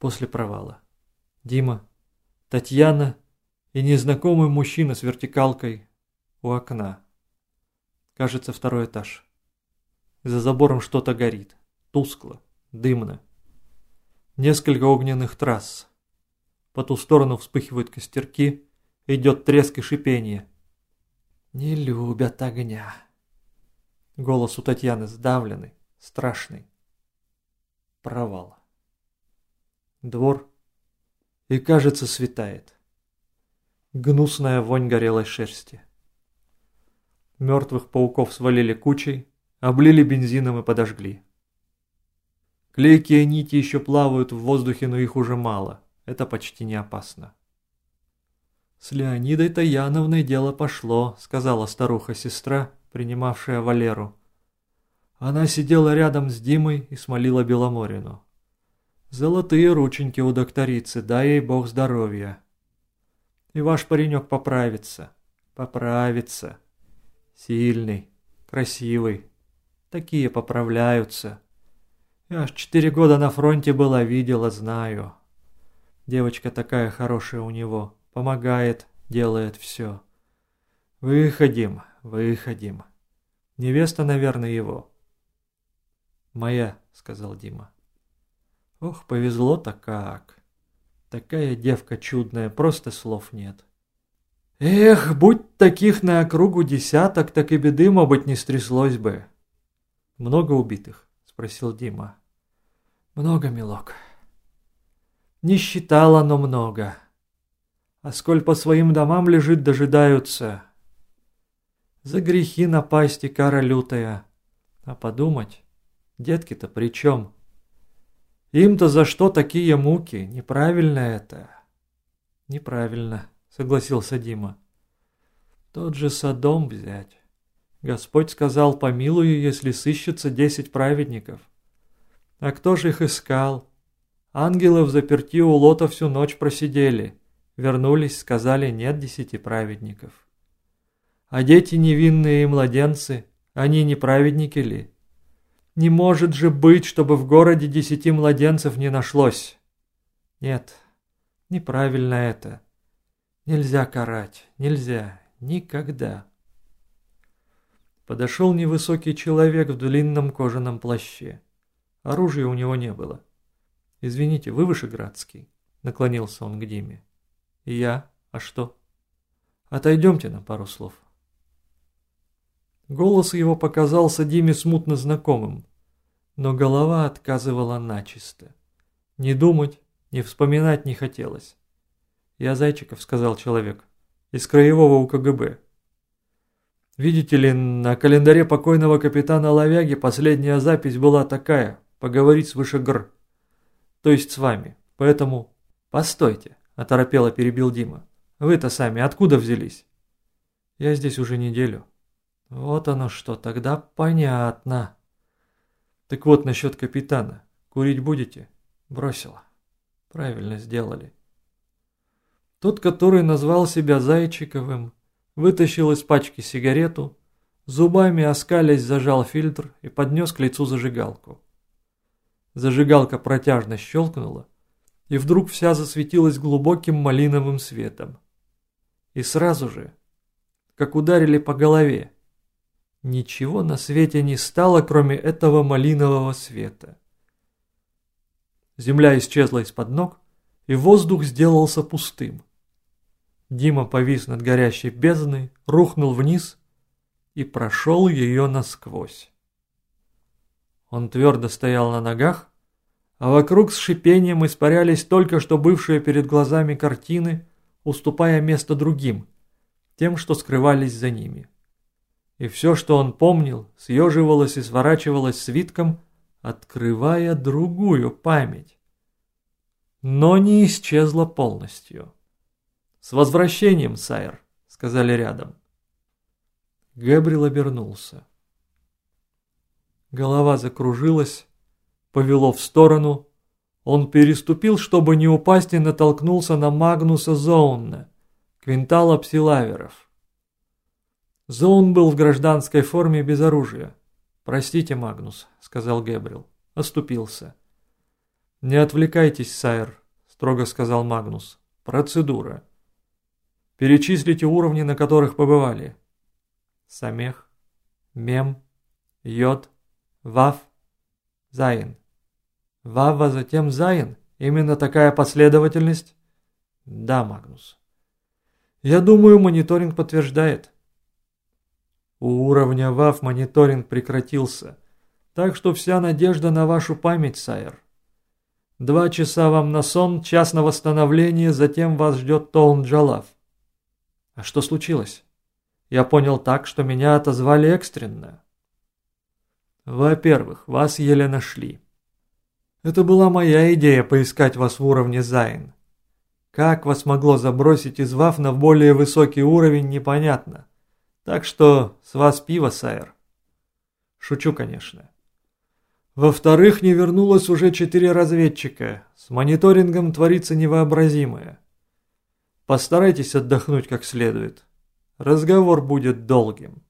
после провала. Дима, Татьяна и незнакомый мужчина с вертикалкой у окна. Кажется, второй этаж. За забором что-то горит. Тускло, дымно. Несколько огненных трасс. По ту сторону вспыхивают костерки, идет треск и шипение. «Не любят огня». Голос у Татьяны сдавленный, страшный. Провал. Двор. И, кажется, светает. Гнусная вонь горелой шерсти. Мертвых пауков свалили кучей, облили бензином и подожгли. Клейкие нити еще плавают в воздухе, но их уже мало. Это почти не опасно. «С Леонидой-то Яновной дело пошло», — сказала старуха-сестра, принимавшая Валеру. Она сидела рядом с Димой и смолила Беломорину. «Золотые рученьки у докторицы, дай ей бог здоровья. И ваш паренек поправится, поправится. Сильный, красивый. Такие поправляются. Я аж 4 года на фронте была, видела, знаю. Девочка такая хорошая у него, помогает, делает все. Выходим, выходим. Невеста, наверное, его». «Моя», — сказал Дима. «Ох, повезло-то как. Такая девка чудная, просто слов нет. Эх, будь таких на округу десяток, так и беды, быть не стряслось бы». «Много убитых?» — спросил Дима. «Много, милок. Не считала, но много. А сколь по своим домам лежит, дожидаются. За грехи напасть и кара лютая. А подумать, детки-то при чем? Им-то за что такие муки? Неправильно это». «Неправильно», — согласился Дима. «Тот же Содом взять. Господь сказал, помилую, если сыщется 10 праведников. А кто же их искал? Ангелы взаперти у Лота всю ночь просидели. Вернулись, сказали, нет 10 праведников. А дети невинные и младенцы, они не праведники ли? Не может же быть, чтобы в городе 10 младенцев не нашлось. Нет, неправильно это. Нельзя карать, нельзя, никогда». Подошел невысокий человек в длинном кожаном плаще. Оружия у него не было. «Извините, вы Вышеградский?» — наклонился он к Диме. «И я? А что?» «Отойдемте на пару слов». Голос его показался Диме смутно знакомым, но голова отказывала начисто. Не думать, не вспоминать не хотелось. «Я Зайчиков», — сказал человек, — «из краевого УКГБ. Видите ли, на календаре покойного капитана Ловяги последняя запись была такая, поговорить с Вышегр. То есть с вами, поэтому...» «Постойте», — оторопело перебил Дима. «Вы-то сами откуда взялись?» «Я здесь уже неделю». «Вот оно что, тогда понятно». «Так вот насчет капитана. Курить будете?» «Бросила». «Правильно сделали». Тот, который назвал себя Зайчиковым, вытащил из пачки сигарету, зубами оскалясь зажал фильтр и поднес к лицу зажигалку. Зажигалка протяжно щелкнула, и вдруг вся засветилась глубоким малиновым светом. И сразу же, как ударили по голове, ничего на свете не стало, кроме этого малинового света. Земля исчезла из-под ног, и воздух сделался пустым. Дима повис над горящей бездной, рухнул вниз и прошел ее насквозь. Он твердо стоял на ногах, а вокруг с шипением испарялись только что бывшие перед глазами картины, уступая место другим, тем, что скрывались за ними. И все, что он помнил, съеживалось и сворачивалось свитком, открывая другую память. Но не исчезла полностью. «С возвращением, сайр», — сказали рядом. Гэбриэл обернулся. Голова закружилась, повело в сторону. Он переступил, чтобы не упасть, и натолкнулся на Магнуса Зоунна, квинтала псилаверов. Зоун был в гражданской форме без оружия. «Простите, Магнус», — сказал Гэбриэл, оступился. «Не отвлекайтесь, сайр», — строго сказал Магнус. «Процедура. Перечислите уровни, на которых побывали. Самех, Мем, Йод, Вав, Зайн. Вав, а затем Зайн? Именно такая последовательность?» «Да, Магнус». «Я думаю, мониторинг подтверждает». «У уровня Вав мониторинг прекратился, так что вся надежда на вашу память, сайр. 2 часа вам на сон, час на восстановление, затем вас ждет Тоун-Джалав». «А что случилось? Я понял так, что меня отозвали экстренно». «Во-первых, вас еле нашли. Это была моя идея поискать вас в уровне Зайн. Как вас могло забросить из ВАФ на более высокий уровень, непонятно. Так что с вас пиво, сайр». «Шучу, конечно». «Во-вторых, не вернулось уже 4 разведчика. С мониторингом творится невообразимое. Постарайтесь отдохнуть как следует. Разговор будет долгим».